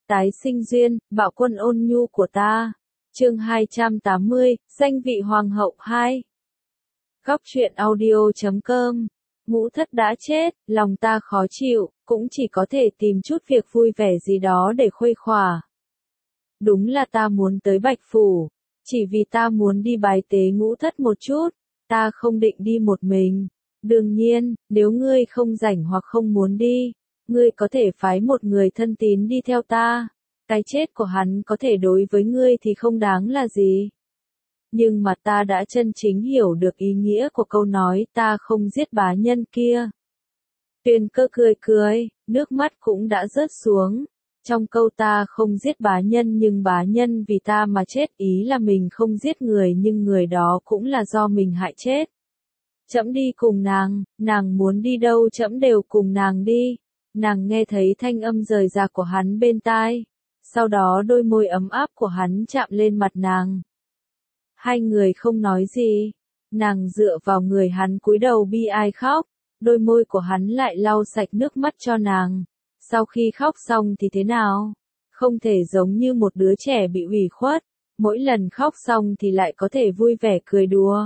Tái sinh duyên, bạo quân ôn nhu của ta. Chương 280, danh vị hoàng hậu 2. Góc truyện audio.com. Ngũ thất đã chết, lòng ta khó chịu, cũng chỉ có thể tìm chút việc vui vẻ gì đó để khuây khỏa. Đúng là ta muốn tới Bạch Phủ, chỉ vì ta muốn đi bái tế ngũ thất một chút, ta không định đi một mình. Đương nhiên, nếu ngươi không rảnh hoặc không muốn đi, ngươi có thể phái một người thân tín đi theo ta. Cái chết của hắn có thể đối với ngươi thì không đáng là gì. Nhưng mà ta đã chân chính hiểu được ý nghĩa của câu nói ta không giết bá nhân kia. Tuyền Cơ cười cười, nước mắt cũng đã rớt xuống. Trong câu ta không giết bá nhân nhưng bá nhân vì ta mà chết, ý là mình không giết người nhưng người đó cũng là do mình hại chết. Trẫm đi cùng nàng muốn đi đâu trẫm đều cùng nàng đi. Nàng nghe thấy thanh âm rời rạc của hắn bên tai. Sau đó đôi môi ấm áp của hắn chạm lên mặt nàng. Hai người không nói gì. Nàng dựa vào người hắn cúi đầu bi ai khóc. Đôi môi của hắn lại lau sạch nước mắt cho nàng. Sau khi khóc xong thì thế nào? Không thể giống như một đứa trẻ bị ủy khuất. Mỗi lần khóc xong thì lại có thể vui vẻ cười đùa.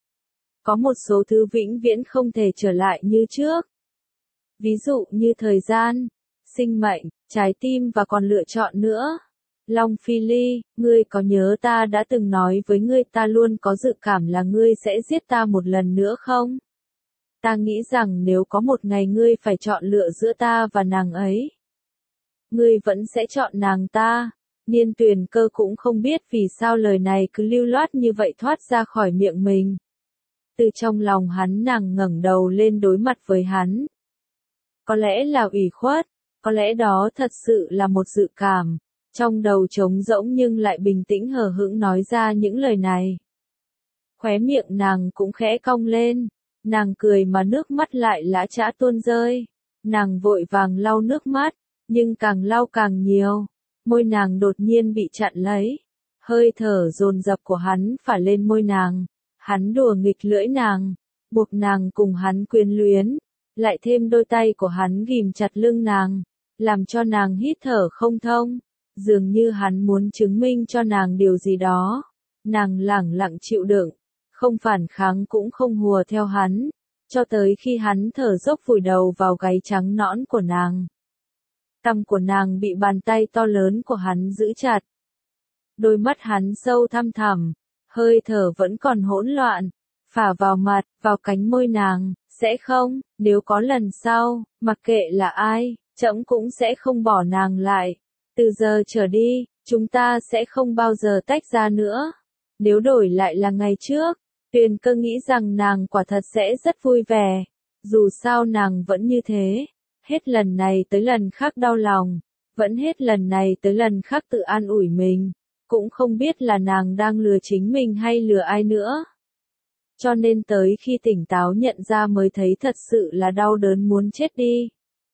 Có một số thứ vĩnh viễn không thể trở lại như trước. Ví dụ như thời gian, sinh mệnh, trái tim và còn lựa chọn nữa. Long Phi Ly, ngươi có nhớ ta đã từng nói với ngươi ta luôn có dự cảm là ngươi sẽ giết ta một lần nữa không? Ta nghĩ rằng nếu có một ngày ngươi phải chọn lựa giữa ta và nàng ấy, ngươi vẫn sẽ chọn nàng ta. Niên Tuyền Cơ cũng không biết vì sao lời này cứ lưu loát như vậy thoát ra khỏi miệng mình. Từ trong lòng hắn nàng ngẩng đầu lên đối mặt với hắn. Có lẽ là ủy khuất, có lẽ đó thật sự là một dự cảm. Trong đầu trống rỗng nhưng lại bình tĩnh hờ hững nói ra những lời này. Khóe miệng nàng cũng khẽ cong lên. Nàng cười mà nước mắt lại lã chã tuôn rơi. Nàng vội vàng lau nước mắt, nhưng càng lau càng nhiều. Môi nàng đột nhiên bị chặn lấy. Hơi thở dồn dập của hắn phả lên môi nàng. Hắn đùa nghịch lưỡi nàng, buộc nàng cùng hắn quyến luyến. Lại thêm đôi tay của hắn ghìm chặt lưng nàng, làm cho nàng hít thở không thông. Dường như hắn muốn chứng minh cho nàng điều gì đó. Nàng lẳng lặng chịu đựng, không phản kháng cũng không hùa theo hắn, cho tới khi hắn thở dốc vùi đầu vào gáy trắng nõn của nàng. Cằm của nàng bị bàn tay to lớn của hắn giữ chặt. Đôi mắt hắn sâu thăm thẳm, hơi thở vẫn còn hỗn loạn, phả vào mặt, vào cánh môi nàng. Sẽ không, nếu có lần sau, mặc kệ là ai, trẫm cũng sẽ không bỏ nàng lại. Từ giờ trở đi, chúng ta sẽ không bao giờ tách ra nữa. Nếu đổi lại là ngày trước, Tuyền Cơ nghĩ rằng nàng quả thật sẽ rất vui vẻ. Dù sao nàng vẫn như thế, hết lần này tới lần khác đau lòng, vẫn hết lần này tới lần khác tự an ủi mình, cũng không biết là nàng đang lừa chính mình hay lừa ai nữa. Cho nên tới khi tỉnh táo nhận ra mới thấy thật sự là đau đớn muốn chết đi.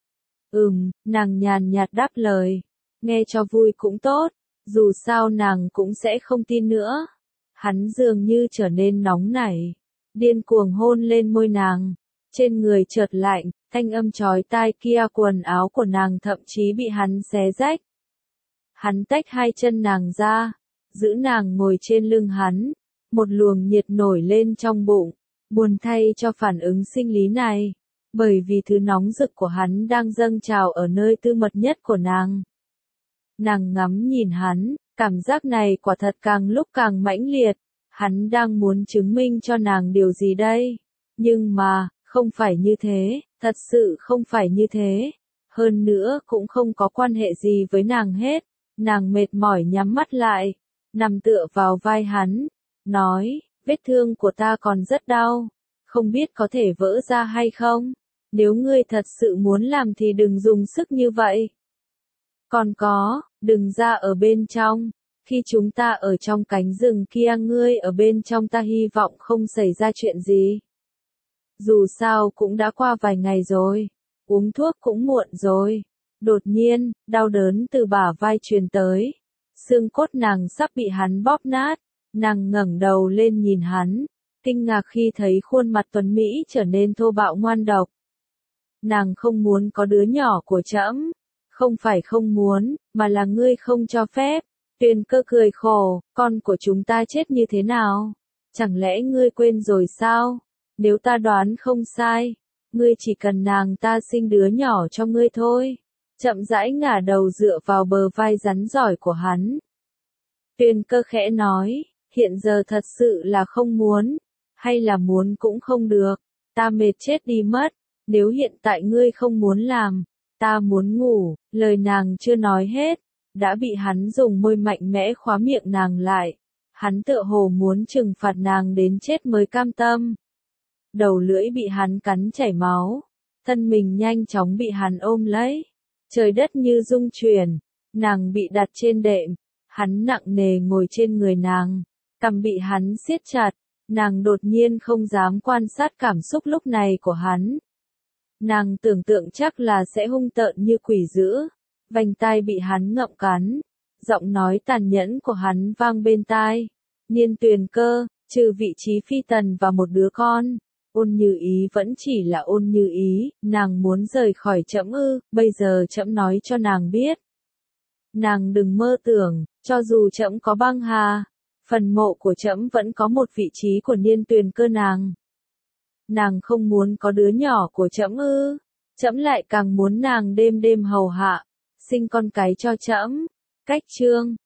Nàng nhàn nhạt đáp lời. Nghe cho vui cũng tốt, dù sao nàng cũng sẽ không tin nữa. Hắn dường như trở nên nóng nảy, điên cuồng hôn lên môi nàng. Trên người chợt lạnh, thanh âm chói tai kia, quần áo của nàng thậm chí bị hắn xé rách. Hắn tách hai chân nàng ra, giữ nàng ngồi trên lưng hắn. Một luồng nhiệt nổi lên trong bụng, buồn thay cho phản ứng sinh lý này, bởi vì thứ nóng rực của hắn đang dâng trào ở nơi tư mật nhất của nàng. Nàng ngắm nhìn hắn, cảm giác này quả thật càng lúc càng mãnh liệt, hắn đang muốn chứng minh cho nàng điều gì đây? Nhưng mà, không phải như thế, thật sự không phải như thế. Hơn nữa cũng không có quan hệ gì với nàng hết. Nàng mệt mỏi nhắm mắt lại, nằm tựa vào vai hắn. Nói, vết thương của ta còn rất đau, không biết có thể vỡ ra hay không? Nếu ngươi thật sự muốn làm thì đừng dùng sức như vậy. Còn có, đừng ra ở bên trong, khi chúng ta ở trong cánh rừng kia ngươi ở bên trong ta hy vọng không xảy ra chuyện gì. Dù sao cũng đã qua vài ngày rồi, uống thuốc cũng muộn rồi. Đột nhiên, đau đớn từ bả vai truyền tới, xương cốt nàng sắp bị hắn bóp nát. Nàng ngẩng đầu lên nhìn hắn, kinh ngạc khi thấy khuôn mặt tuấn mỹ trở nên thô bạo ngoan độc. Nàng không muốn có đứa nhỏ của trẫm, Không phải không muốn, mà là ngươi không cho phép. Tuyền Cơ cười khổ, con của chúng ta chết như thế nào? Chẳng lẽ ngươi quên rồi sao? Nếu ta đoán không sai, ngươi chỉ cần nàng ta sinh đứa nhỏ cho ngươi thôi. Chậm rãi ngả đầu dựa vào bờ vai rắn giỏi của hắn. Tuyền Cơ khẽ nói, hiện giờ thật sự là không muốn, hay là muốn cũng không được, ta mệt chết đi mất, nếu hiện tại ngươi không muốn làm, ta muốn ngủ, lời nàng chưa nói hết, đã bị hắn dùng môi mạnh mẽ khóa miệng nàng lại, hắn tựa hồ muốn trừng phạt nàng đến chết mới cam tâm. Đầu lưỡi bị hắn cắn chảy máu, thân mình nhanh chóng bị hắn ôm lấy, trời đất như rung chuyển, nàng bị đặt trên đệm, hắn nặng nề ngồi trên người nàng, cằm bị hắn siết chặt, nàng đột nhiên không dám quan sát cảm xúc lúc này của hắn. Nàng tưởng tượng chắc là sẽ hung tợn như quỷ dữ, vành tai bị hắn ngậm cắn, giọng nói tàn nhẫn của hắn vang bên tai. Niên Tuyền Cơ, trừ vị trí phi tần và một đứa con, Ôn Như Ý vẫn chỉ là Ôn Như Ý, nàng muốn rời khỏi trẫm ư, bây giờ trẫm nói cho nàng biết. Nàng đừng mơ tưởng, cho dù trẫm có băng hà, phần mộ của trẫm vẫn có một vị trí của Niên Tuyền Cơ nàng. Nàng không muốn có đứa nhỏ của trẫm ư? Trẫm lại càng muốn nàng đêm đêm hầu hạ, sinh con cái cho trẫm. Cách chương